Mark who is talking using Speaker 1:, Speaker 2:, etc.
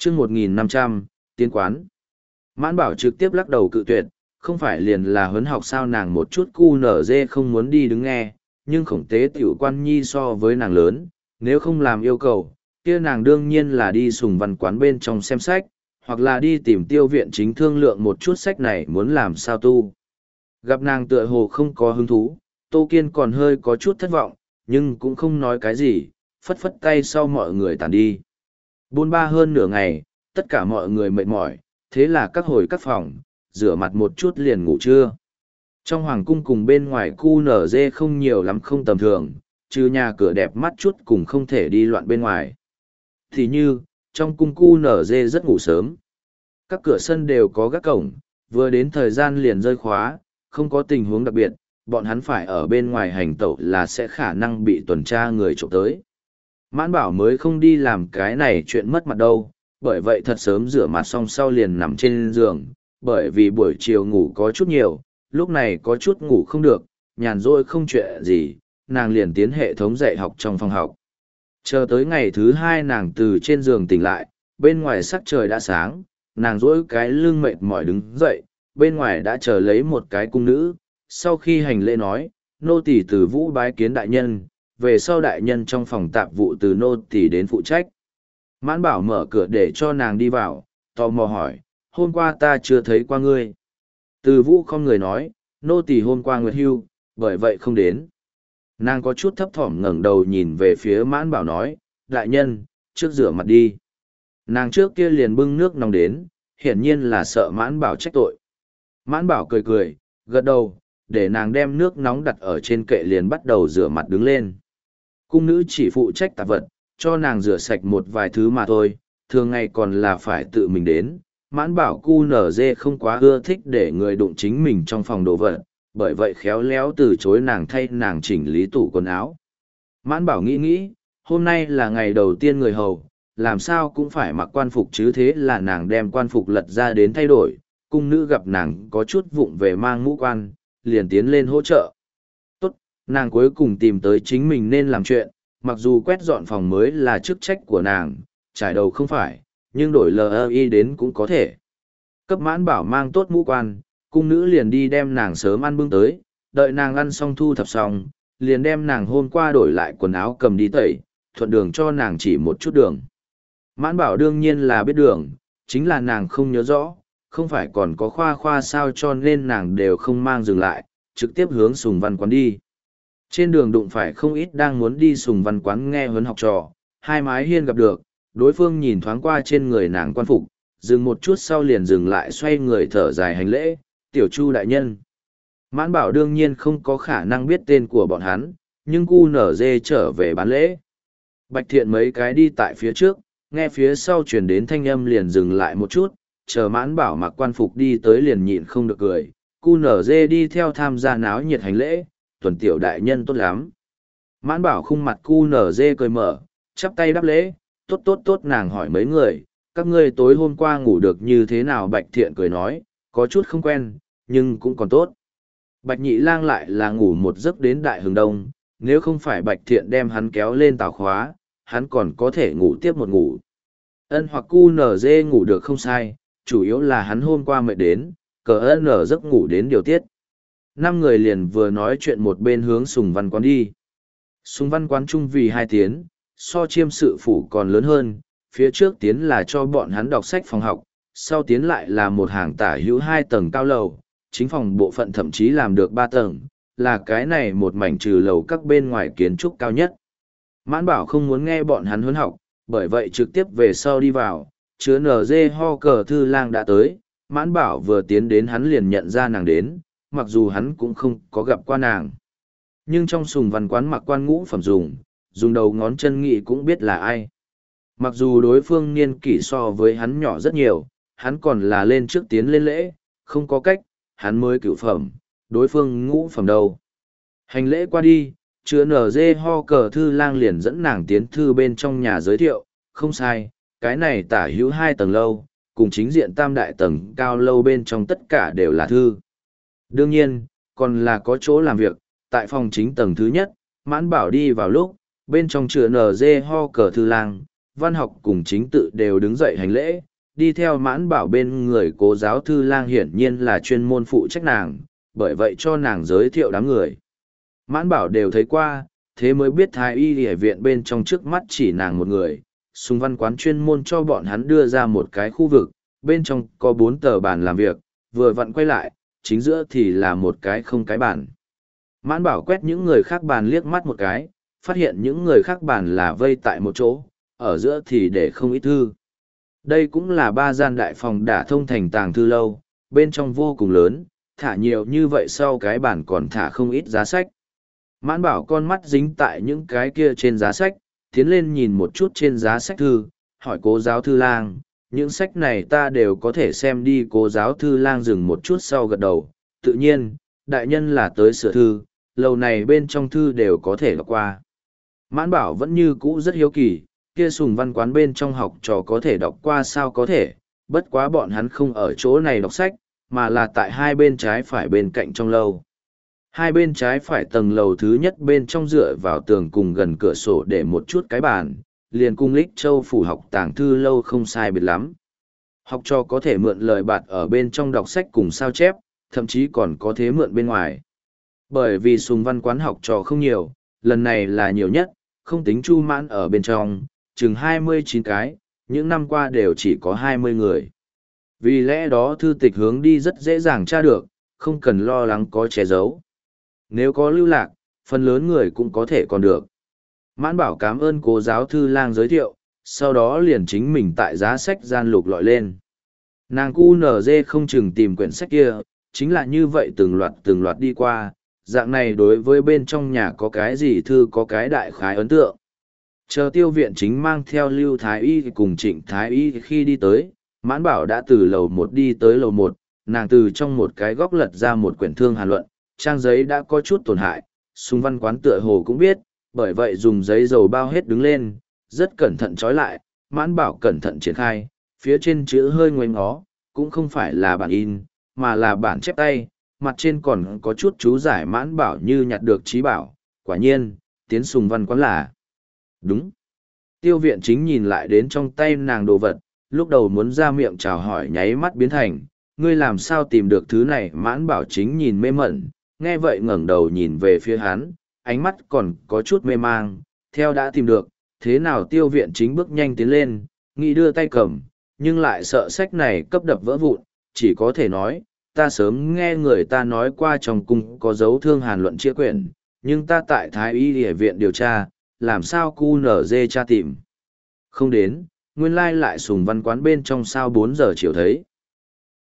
Speaker 1: chương 1500, tiến quán. Mãn Bảo trực tiếp lắc đầu cự tuyệt, không phải liền là huấn học sao, nàng một chút cu nở dê không muốn đi đứng nghe, nhưng khổng tế tiểu quan nhi so với nàng lớn, nếu không làm yêu cầu, kia nàng đương nhiên là đi sùng văn quán bên trong xem sách, hoặc là đi tìm tiêu viện chính thương lượng một chút sách này muốn làm sao tu. Gặp nàng tựa hồ không có hứng thú, Tô Kiên còn hơi có chút thất vọng, nhưng cũng không nói cái gì, phất phất tay sau mọi người tản đi. Buôn ba hơn nửa ngày, tất cả mọi người mệt mỏi, thế là các hồi các phòng, rửa mặt một chút liền ngủ trưa. Trong hoàng cung cùng bên ngoài cu nở dê không nhiều lắm không tầm thường, trừ nhà cửa đẹp mắt chút cùng không thể đi loạn bên ngoài. Thì như, trong cung cu nở dê rất ngủ sớm. Các cửa sân đều có gác cổng, vừa đến thời gian liền rơi khóa, không có tình huống đặc biệt, bọn hắn phải ở bên ngoài hành tẩu là sẽ khả năng bị tuần tra người trộm tới. Mãn Bảo mới không đi làm cái này chuyện mất mặt đâu, bởi vậy thật sớm rửa mặt xong sau liền nằm trên giường, bởi vì buổi chiều ngủ có chút nhiều, lúc này có chút ngủ không được, nhàn rỗi không chuyện gì, nàng liền tiến hệ thống dạy học trong phòng học. Chờ tới ngày thứ hai nàng từ trên giường tỉnh lại, bên ngoài sắc trời đã sáng, nàng rỗi cái lưng mệt mỏi đứng dậy, bên ngoài đã chờ lấy một cái cung nữ, sau khi hành lễ nói, nô tỳ từ Vũ bái kiến đại nhân, về sau đại nhân trong phòng tạp vụ từ nô tỳ đến phụ trách. Mãn Bảo mở cửa để cho nàng đi vào, tò mò hỏi, hôm qua ta chưa thấy qua ngươi. Từ Vũ không người nói, nô tỳ hôm qua nguyệt hưu, bởi vậy không đến. Nàng có chút thấp thỏm ngẩng đầu nhìn về phía Mãn Bảo nói, đại nhân, trước rửa mặt đi. Nàng trước kia liền bưng nước nóng đến, hiển nhiên là sợ Mãn Bảo trách tội. Mãn Bảo cười cười, gật đầu, để nàng đem nước nóng đặt ở trên kệ liền bắt đầu rửa mặt đứng lên. Cung nữ chỉ phụ trách tạp vật, cho nàng rửa sạch một vài thứ mà thôi, thường ngày còn là phải tự mình đến. Mãn Bảo cu nở dê không quá ưa thích để người đụng chính mình trong phòng đồ vật, bởi vậy khéo léo từ chối nàng thay nàng chỉnh lý tủ quần áo. Mãn Bảo nghĩ nghĩ, hôm nay là ngày đầu tiên người hầu, làm sao cũng phải mặc quan phục chứ, thế là nàng đem quan phục lật ra đến thay đổi. Cung nữ gặp nàng có chút vụng về mang mũ quan, liền tiến lên hỗ trợ. Tốt, nàng cuối cùng tìm tới chính mình nên làm chuyện, mặc dù quét dọn phòng mới là chức trách của nàng, trải đầu không phải, nhưng đổi LI đến cũng có thể. Cấp Mãn Bảo mang tốt mũ quan, cung nữ liền đi đem nàng sớm ăn bưng tới, đợi nàng ăn xong thu thập xong, liền đem nàng hôm qua đổi lại quần áo cầm đi tẩy, thuận đường cho nàng chỉ một chút đường. Mãn Bảo đương nhiên là biết đường, chính là nàng không nhớ rõ, không phải còn có khoa sao, cho nên nàng đều không mang dừng lại, trực tiếp hướng Sùng Văn Quán đi. Trên đường đụng phải không ít đang muốn đi Sùng Văn Quán nghe huấn học trò, hai mái hiên gặp được, đối phương nhìn thoáng qua trên người nàng quan phục, dừng một chút sau liền dừng lại xoay người thở dài hành lễ, tiểu Chu đại nhân. Mãn Bảo đương nhiên không có khả năng biết tên của bọn hắn, nhưng cu nở dê trở về bán lễ. Bạch Thiện mấy cái đi tại phía trước, nghe phía sau chuyển đến thanh âm liền dừng lại một chút, chờ Mãn Bảo mặc quan phục đi tới liền nhịn không được cười, cu nở dê đi theo tham gia náo nhiệt hành lễ, tuần tiểu đại nhân tốt lắm. Mãn Bảo khung mặt cu nở dê cười mở, chắp tay đáp lễ, tốt tốt tốt. Nàng hỏi mấy người, các ngươi tối hôm qua ngủ được như thế nào? Bạch Thiện cười nói, có chút không quen, nhưng cũng còn tốt. Bạch Nhị Lang lại là ngủ một giấc đến đại hừng đông, nếu không phải Bạch Thiện đem hắn kéo lên tàu khóa, hắn còn có thể ngủ tiếp một ngủ. Ân hoặc cu nở dê ngủ được không sai, chủ yếu là hắn hôm qua mệt đến, cờ ân ở giấc ngủ đến điều tiết. Năm người liền vừa nói chuyện một bên hướng Sùng Văn Quán đi. Sùng Văn Quán chung vì hai tiến, so chiêm sự phủ còn lớn hơn, phía trước tiến là cho bọn hắn đọc sách phòng học, sau tiến lại là một hàng tả hữu 2 tầng cao lầu, chính phòng bộ phận thậm chí làm được 3 tầng, là cái này một mảnh trừ lầu các bên ngoài kiến trúc cao nhất. Mãn Bảo không muốn nghe bọn hắn huấn học, bởi vậy trực tiếp về sau đi vào, chứa NG ho cờ thư lang đã tới, Mãn Bảo vừa tiến đến hắn liền nhận ra nàng đến, mặc dù hắn cũng không có gặp qua nàng. Nhưng trong Sùng Văn Quán mặc quan ngũ phẩm dùng đầu ngón chân nghị cũng biết là ai. Mặc dù đối phương niên kỷ so với hắn nhỏ rất nhiều, hắn còn là lên trước tiến lên lễ, không có cách, hắn mới cửu phẩm, đối phương ngũ phẩm đâu. Hành lễ qua đi, chứa NG ho cờ thư lang liền dẫn nàng tiến thư bên trong nhà giới thiệu, không sai, cái này tả hữu 2 tầng lâu, cùng chính diện tam đại tầng cao lâu bên trong tất cả đều là thư. Đương nhiên, còn là có chỗ làm việc, tại phòng chính tầng thứ nhất, Mãn Bảo đi vào lúc, bên trong chứa NG ho cờ thư lang, Văn Học cùng Chính Tự đều đứng dậy hành lễ, đi theo Mãn Bảo bên người Cố giáo thư lang hiển nhiên là chuyên môn phụ trách nàng, bởi vậy cho nàng giới thiệu đám người. Mãn Bảo đều thấy qua, thế mới biết Thái Y Y viện bên trong trước mắt chỉ nàng một người. Sùng Văn Quán chuyên môn cho bọn hắn đưa ra một cái khu vực, bên trong có 4 tờ bàn làm việc, vừa vặn quay lại, chính giữa thì là một cái không cái bàn. Mãn Bảo quét những người khác bàn liếc mắt một cái, phát hiện những người khác bàn là vây tại một chỗ, ở giữa thì để không ít thư. Đây cũng là 3 gian đại phòng đả thông thành tàng thư lâu, bên trong vô cùng lớn, thả nhiều như vậy sau cái bàn còn thả không ít giá sách. Mãn Bảo con mắt dính tại những cái kia trên giá sách, tiến lên nhìn một chút trên giá sách thư, hỏi Cố giáo thư lang, những sách này ta đều có thể xem đi. Cố giáo thư lang dừng một chút sau gật đầu, tự nhiên, đại nhân là tới sửa thư, lầu này bên trong thư đều có thể đọc qua. Mãn Bảo vẫn như cũ rất hiếu kỳ, kia Sùng Văn Quán bên trong học trò có thể đọc qua sao có thể, bất quá bọn hắn không ở chỗ này đọc sách, mà là tại hai bên trái phải bên cạnh trong lâu. Hai bên trái phải tầng lầu thứ nhất bên trong dựa vào tường cùng gần cửa sổ để một chút cái bàn, liền cung Lích Châu phủ học tàng thư lâu không sai biệt lắm. Học trò có thể mượn lời bạt ở bên trong đọc sách cùng sao chép, thậm chí còn có thế mượn bên ngoài. Bởi vì Sùng Văn Quán học trò không nhiều, lần này là nhiều nhất, không tính Chu Mãn ở bên trong, chừng 29 cái, những năm qua đều chỉ có 20 người. Vì lẽ đó thư tịch hướng đi rất dễ dàng tra được, không cần lo lắng có che giấu. Nếu có lưu lạc, phần lớn người cũng có thể còn được. Mãn Bảo cảm ơn Cố giáo thư lang giới thiệu, sau đó liền chính mình tại giá sách gian lục lọi lên. Nàng QNZ không chừng tìm quyển sách kia, chính là như vậy từng loạt đi qua, dạng này đối với bên trong nhà có cái gì thư có cái đại khái ấn tượng. Chờ Tiêu Viện Chính mang theo Lưu Thái Y cùng Trịnh Thái Y khi đi tới, Mãn Bảo đã từ lầu 1 đi tới lầu 1, nàng từ trong một cái góc lật ra một quyển Thương Hàn Luận, trang giấy đã có chút tổn hại, Sùng Văn Quán tựa hồ cũng biết, bởi vậy dùng giấy dầu bao hết đứng lên, rất cẩn thận trói lại. Mãn Bảo cẩn thận triển khai, phía trên chữ hơi ngoáy ngó, cũng không phải là bản in, mà là bản chép tay, mặt trên còn có chút chú giải. Mãn Bảo như nhặt được trí bảo, quả nhiên, tiến Sùng Văn Quán là đúng. Tiêu Viện Chính nhìn lại đến trong tay nàng đồ vật, lúc đầu muốn ra miệng chào hỏi nháy mắt biến thành, ngươi làm sao tìm được thứ này. Mãn Bảo chính nhìn mê mẩn, nghe vậy ngẩng đầu nhìn về phía hắn, ánh mắt còn có chút mê mang, theo đã tìm được, thế nào? Tiêu Viện Chính bước nhanh tiến lên, nghĩ đưa tay cầm, nhưng lại sợ sách này cấp đập vỡ vụn, chỉ có thể nói, ta sớm nghe người ta nói qua trong cung có dấu Thương Hàn Luận chia quyển, nhưng ta tại Thái Y Y viện điều tra, làm sao QNZ tra tìm không đến, nguyên lai lại Sùng Văn Quán bên trong sao 4 giờ chiều thấy.